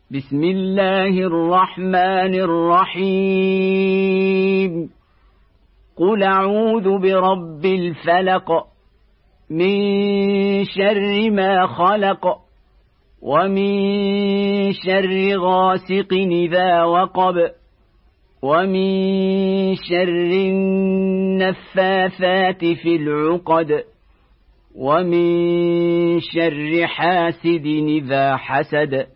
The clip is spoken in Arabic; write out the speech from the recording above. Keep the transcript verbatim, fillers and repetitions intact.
بسم الله الرحمن الرحيم قل أعوذ برب الفلق من شر ما خلق ومن شر غاسق إذا وقب ومن شر النفاثات في العقد ومن شر حاسد إذا حسد